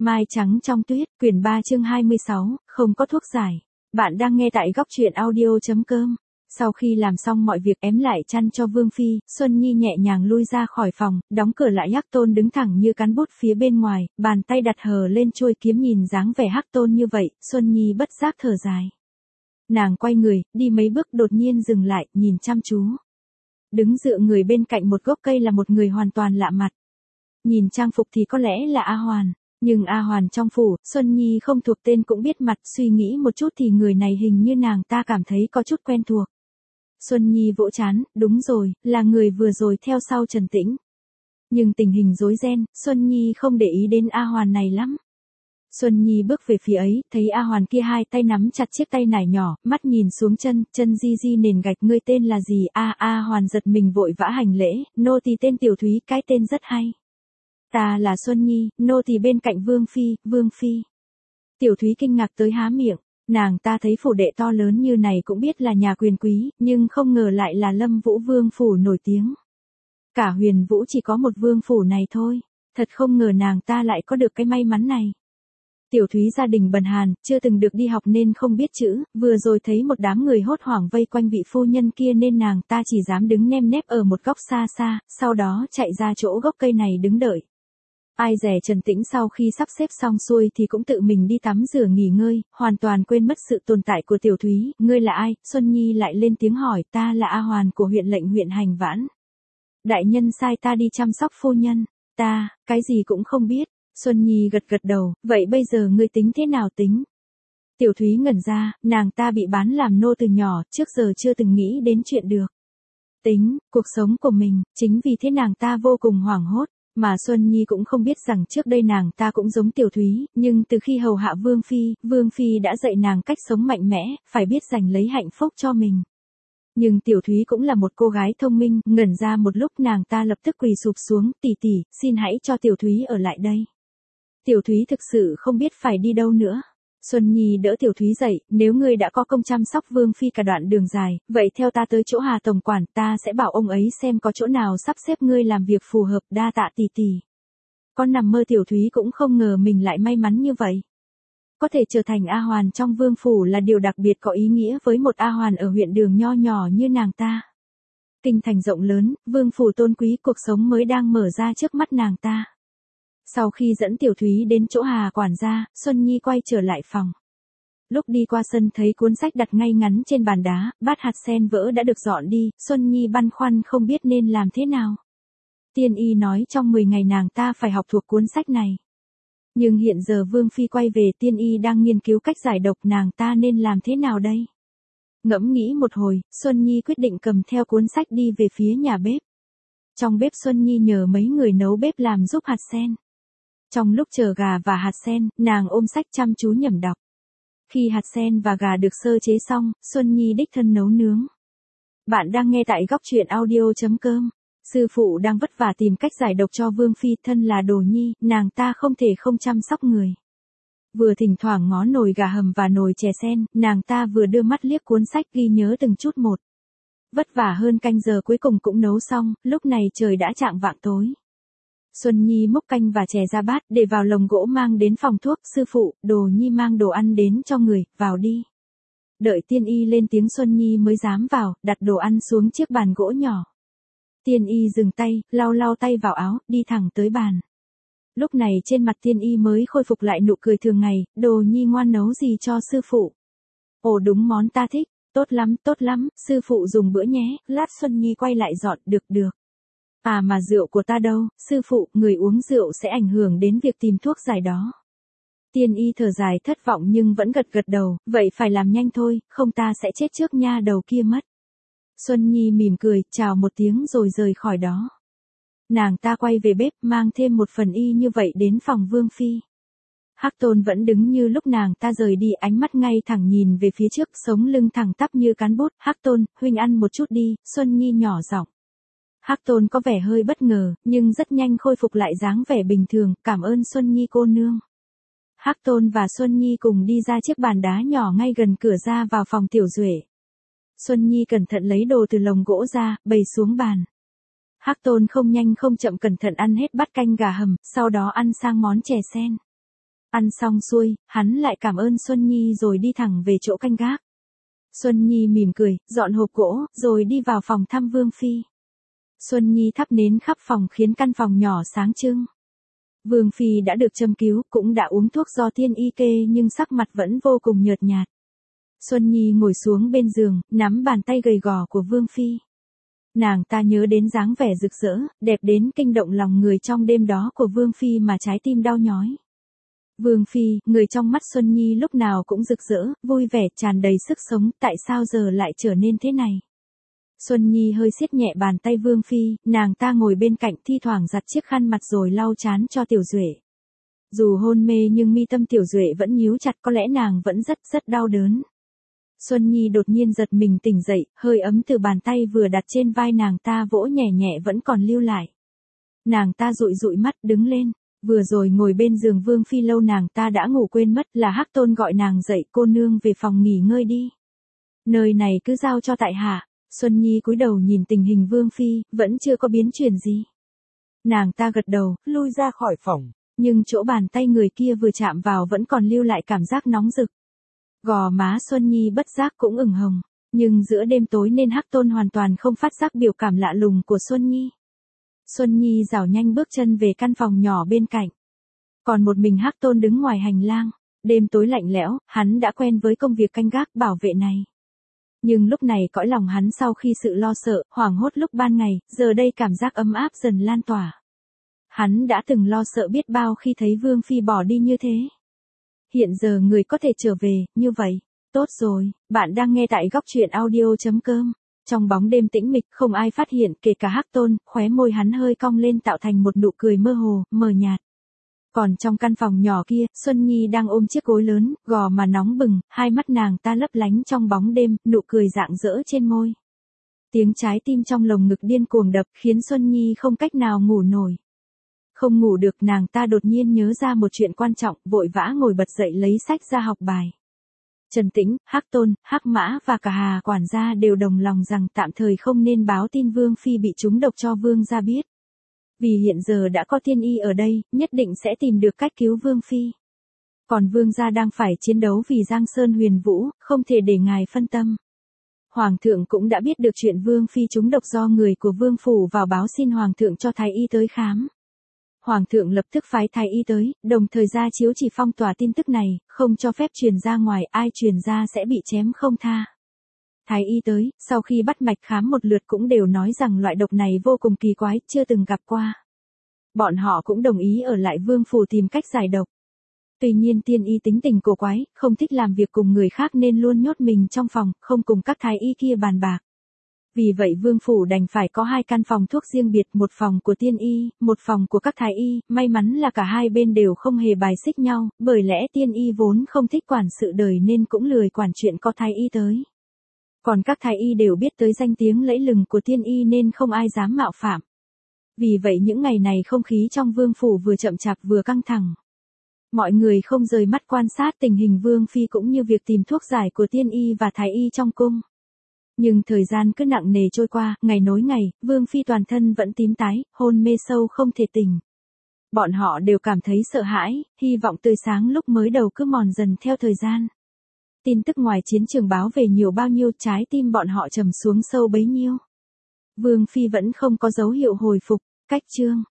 Mai trắng trong tuyết, quyển 3 chương 26, không có thuốc giải. Bạn đang nghe tại góc truyện audio.com. Sau khi làm xong mọi việc ém lại chăn cho Vương Phi, Xuân Nhi nhẹ nhàng lui ra khỏi phòng, đóng cửa lại. Hắc Tôn đứng thẳng như cán bút phía bên ngoài, bàn tay đặt hờ lên chuôi kiếm. Nhìn dáng vẻ Hắc Tôn như vậy, Xuân Nhi bất giác thở dài. Nàng quay người, đi mấy bước đột nhiên dừng lại, nhìn chăm chú. Đứng dựa người bên cạnh một gốc cây là một người hoàn toàn lạ mặt. Nhìn trang phục thì có lẽ là A Hoàn. Nhưng A Hoàn trong phủ, Xuân Nhi không thuộc tên cũng biết mặt. Suy nghĩ một chút thì người này hình như nàng ta cảm thấy có chút quen thuộc. Xuân Nhi vỗ trán, đúng rồi, là người vừa rồi theo sau Trần Tĩnh. Nhưng tình hình rối ren, Xuân Nhi không để ý đến A Hoàn này lắm. Xuân Nhi bước về phía ấy, thấy A Hoàn kia hai tay nắm chặt chiếc tay nải nhỏ, mắt nhìn xuống chân di di nền gạch. Ngươi tên là gì? A Hoàn giật mình vội vã hành lễ, nô tỳ tên Tiểu Thúy, cái tên rất hay. Ta là Xuân Nhi, nô tỳ bên cạnh Vương Phi. Tiểu Thúy kinh ngạc tới há miệng, nàng ta thấy phủ đệ to lớn như này cũng biết là nhà quyền quý, nhưng không ngờ lại là Lâm Vũ vương phủ nổi tiếng. Cả Huyền Vũ chỉ có một vương phủ này thôi, thật không ngờ nàng ta lại có được cái may mắn này. Tiểu Thúy gia đình bần hàn, chưa từng được đi học nên không biết chữ, vừa rồi thấy một đám người hốt hoảng vây quanh vị phu nhân kia nên nàng ta chỉ dám đứng nem nép ở một góc xa xa, sau đó chạy ra chỗ gốc cây này đứng đợi. Ai dè Trần Tĩnh sau khi sắp xếp xong xuôi thì cũng tự mình đi tắm rửa nghỉ ngơi, hoàn toàn quên mất sự tồn tại của Tiểu Thúy. Ngươi là ai? Xuân Nhi lại lên tiếng hỏi. Ta là A Hoàn của huyện lệnh huyện Hành Vãn. Đại nhân sai ta đi chăm sóc phu nhân. Ta, cái gì cũng không biết. Xuân Nhi gật gật đầu, vậy bây giờ ngươi tính thế nào tính? Tiểu Thúy ngẩn ra, nàng ta bị bán làm nô từ nhỏ, trước giờ chưa từng nghĩ đến chuyện được tính, cuộc sống của mình, chính vì thế nàng ta vô cùng hoảng hốt. Mà Xuân Nhi cũng không biết rằng trước đây nàng ta cũng giống Tiểu Thúy, nhưng từ khi hầu hạ Vương Phi đã dạy nàng cách sống mạnh mẽ, phải biết giành lấy hạnh phúc cho mình. Nhưng Tiểu Thúy cũng là một cô gái thông minh, ngẩn ra một lúc nàng ta lập tức quỳ sụp xuống, tỷ tỷ, xin hãy cho Tiểu Thúy ở lại đây. Tiểu Thúy thực sự không biết phải đi đâu nữa. Xuân Nhi đỡ Tiểu Thúy dậy, nếu ngươi đã có công chăm sóc Vương Phi cả đoạn đường dài, vậy theo ta tới chỗ Hà tổng quản, ta sẽ bảo ông ấy xem có chỗ nào sắp xếp ngươi làm việc phù hợp. Đa tạ tỷ tỷ. Con nằm mơ Tiểu Thúy cũng không ngờ mình lại may mắn như vậy. Có thể trở thành A Hoàn trong vương phủ là điều đặc biệt có ý nghĩa với một A Hoàn ở huyện đường nho nhỏ như nàng ta. Kinh thành rộng lớn, vương phủ tôn quý, cuộc sống mới đang mở ra trước mắt nàng ta. Sau khi dẫn Tiểu Thúy đến chỗ Hà quản gia, Xuân Nhi quay trở lại phòng. Lúc đi qua sân thấy cuốn sách đặt ngay ngắn trên bàn đá, bát hạt sen vỡ đã được dọn đi, Xuân Nhi băn khoăn không biết nên làm thế nào. Tiên y nói trong 10 ngày nàng ta phải học thuộc cuốn sách này. Nhưng hiện giờ Vương Phi quay về, tiên y đang nghiên cứu cách giải độc, nàng ta nên làm thế nào đây? Ngẫm nghĩ một hồi, Xuân Nhi quyết định cầm theo cuốn sách đi về phía nhà bếp. Trong bếp Xuân Nhi nhờ mấy người nấu bếp làm giúp hạt sen. Trong lúc chờ gà và hạt sen, nàng ôm sách chăm chú nhẩm đọc. Khi hạt sen và gà được sơ chế xong, Xuân Nhi đích thân nấu nướng. Bạn đang nghe tại góc truyện audio.com. Sư phụ đang vất vả tìm cách giải độc cho Vương Phi, thân là Đồ Nhi, nàng ta không thể không chăm sóc người. Vừa thỉnh thoảng ngó nồi gà hầm và nồi chè sen, nàng ta vừa đưa mắt liếc cuốn sách ghi nhớ từng chút một. Vất vả hơn canh giờ cuối cùng cũng nấu xong, lúc này trời đã chạng vạng tối. Xuân Nhi múc canh và chè ra bát, để vào lồng gỗ mang đến phòng thuốc. Sư phụ, Đồ Nhi mang đồ ăn đến cho người, vào đi. Đợi tiên y lên tiếng Xuân Nhi mới dám vào, đặt đồ ăn xuống chiếc bàn gỗ nhỏ. Tiên y dừng tay, lau tay vào áo, đi thẳng tới bàn. Lúc này trên mặt tiên y mới khôi phục lại nụ cười thường ngày. Đồ Nhi ngoan nấu gì cho sư phụ? Ồ đúng món ta thích, tốt lắm, sư phụ dùng bữa nhé. Lát Xuân Nhi quay lại dọn, được. À mà rượu của ta đâu, sư phụ, người uống rượu sẽ ảnh hưởng đến việc tìm thuốc giải đó. Tiên y thở dài thất vọng nhưng vẫn gật đầu, vậy phải làm nhanh thôi, không ta sẽ chết trước nha đầu kia mất. Xuân Nhi mỉm cười, chào một tiếng rồi rời khỏi đó. Nàng ta quay về bếp, mang thêm một phần y như vậy đến phòng Vương Phi. Hắc Tôn vẫn đứng như lúc nàng ta rời đi, ánh mắt ngay thẳng nhìn về phía trước, sống lưng thẳng tắp như cán bút. Hắc Tôn, huynh ăn một chút đi, Xuân Nhi nhỏ giọng. Hắc Tôn có vẻ hơi bất ngờ, nhưng rất nhanh khôi phục lại dáng vẻ bình thường, cảm ơn Xuân Nhi cô nương. Hắc Tôn và Xuân Nhi cùng đi ra chiếc bàn đá nhỏ ngay gần cửa ra vào phòng Tiểu Duệ. Xuân Nhi cẩn thận lấy đồ từ lồng gỗ ra, bày xuống bàn. Hắc Tôn không nhanh không chậm cẩn thận ăn hết bát canh gà hầm, sau đó ăn sang món chè sen. Ăn xong xuôi, hắn lại cảm ơn Xuân Nhi rồi đi thẳng về chỗ canh gác. Xuân Nhi mỉm cười, dọn hộp gỗ, rồi đi vào phòng thăm Vương Phi. Xuân Nhi thắp nến khắp phòng khiến căn phòng nhỏ sáng trưng. Vương Phi đã được châm cứu, cũng đã uống thuốc do tiên y kê nhưng sắc mặt vẫn vô cùng nhợt nhạt. Xuân Nhi ngồi xuống bên giường, nắm bàn tay gầy gò của Vương Phi. Nàng ta nhớ đến dáng vẻ rực rỡ, đẹp đến kinh động lòng người trong đêm đó của Vương Phi mà trái tim đau nhói. Vương Phi, người trong mắt Xuân Nhi lúc nào cũng rực rỡ, vui vẻ, tràn đầy sức sống, tại sao giờ lại trở nên thế này? Xuân Nhi hơi siết nhẹ bàn tay Vương Phi, nàng ta ngồi bên cạnh thi thoảng giặt chiếc khăn mặt rồi lau trán cho Tiểu Duệ. Dù hôn mê nhưng mi tâm Tiểu Duệ vẫn nhíu chặt, có lẽ nàng vẫn rất đau đớn. Xuân Nhi đột nhiên giật mình tỉnh dậy, hơi ấm từ bàn tay vừa đặt trên vai nàng ta vỗ nhẹ nhẹ vẫn còn lưu lại. Nàng ta dụi dụi mắt đứng lên, vừa rồi ngồi bên giường Vương Phi lâu nàng ta đã ngủ quên mất là Hắc Tôn gọi nàng dậy, cô nương về phòng nghỉ ngơi đi. Nơi này cứ giao cho tại hạ. Xuân Nhi cúi đầu nhìn tình hình Vương Phi, vẫn chưa có biến chuyển gì. Nàng ta gật đầu, lui ra khỏi phòng, nhưng chỗ bàn tay người kia vừa chạm vào vẫn còn lưu lại cảm giác nóng rực. Gò má Xuân Nhi bất giác cũng ửng hồng, nhưng giữa đêm tối nên Hắc Tôn hoàn toàn không phát giác biểu cảm lạ lùng của Xuân Nhi. Xuân Nhi rảo nhanh bước chân về căn phòng nhỏ bên cạnh. Còn một mình Hắc Tôn đứng ngoài hành lang, đêm tối lạnh lẽo, hắn đã quen với công việc canh gác bảo vệ này. Nhưng lúc này cõi lòng hắn sau khi sự lo sợ, hoảng hốt lúc ban ngày, giờ đây cảm giác ấm áp dần lan tỏa. Hắn đã từng lo sợ biết bao khi thấy Vương Phi bỏ đi như thế. Hiện giờ người có thể trở về, như vậy. Tốt rồi, bạn đang nghe tại góc truyện audio.com. Trong bóng đêm tĩnh mịch không ai phát hiện kể cả Hắc Tôn, khóe môi hắn hơi cong lên tạo thành một nụ cười mơ hồ, mờ nhạt. Còn trong căn phòng nhỏ kia, Xuân Nhi đang ôm chiếc gối lớn, gò mà nóng bừng, hai mắt nàng ta lấp lánh trong bóng đêm, nụ cười rạng rỡ trên môi. Tiếng trái tim trong lồng ngực điên cuồng đập khiến Xuân Nhi không cách nào ngủ nổi. Không ngủ được nàng ta đột nhiên nhớ ra một chuyện quan trọng, vội vã ngồi bật dậy lấy sách ra học bài. Trần Tĩnh, Hắc Tôn, Hắc Mã và cả Hà quản gia đều đồng lòng rằng tạm thời không nên báo tin Vương Phi bị trúng độc cho Vương gia biết. Vì hiện giờ đã có tiên y ở đây, nhất định sẽ tìm được cách cứu Vương Phi. Còn Vương gia đang phải chiến đấu vì Giang Sơn Huyền Vũ, không thể để ngài phân tâm. Hoàng thượng cũng đã biết được chuyện Vương Phi trúng độc do người của Vương Phủ vào báo xin Hoàng thượng cho thái y tới khám. Hoàng thượng lập tức phái thái y tới, đồng thời ra chiếu chỉ phong tỏa tin tức này, không cho phép truyền ra ngoài, ai truyền ra sẽ bị chém không tha. Thái y tới, sau khi bắt mạch khám một lượt cũng đều nói rằng loại độc này vô cùng kỳ quái, chưa từng gặp qua. Bọn họ cũng đồng ý ở lại Vương Phủ tìm cách giải độc. Tuy nhiên tiên y tính tình cổ quái, không thích làm việc cùng người khác nên luôn nhốt mình trong phòng, không cùng các thái y kia bàn bạc. Vì vậy Vương Phủ đành phải có hai căn phòng thuốc riêng biệt, một phòng của tiên y, một phòng của các thái y, may mắn là cả hai bên đều không hề bài xích nhau, bởi lẽ tiên y vốn không thích quản sự đời nên cũng lười quản chuyện có thái y tới. Còn các thái y đều biết tới danh tiếng lẫy lừng của tiên y nên không ai dám mạo phạm. Vì vậy những ngày này không khí trong Vương Phủ vừa chậm chạp vừa căng thẳng. Mọi người không rời mắt quan sát tình hình Vương Phi cũng như việc tìm thuốc giải của tiên y và thái y trong cung. Nhưng thời gian cứ nặng nề trôi qua, ngày nối ngày, Vương Phi toàn thân vẫn tím tái, hôn mê sâu không thể tỉnh. Bọn họ đều cảm thấy sợ hãi, hy vọng tươi sáng lúc mới đầu cứ mòn dần theo thời gian. Tin tức ngoài chiến trường báo về nhiều bao nhiêu, trái tim bọn họ trầm xuống sâu bấy nhiêu. Vương Phi vẫn không có dấu hiệu hồi phục, cách chương.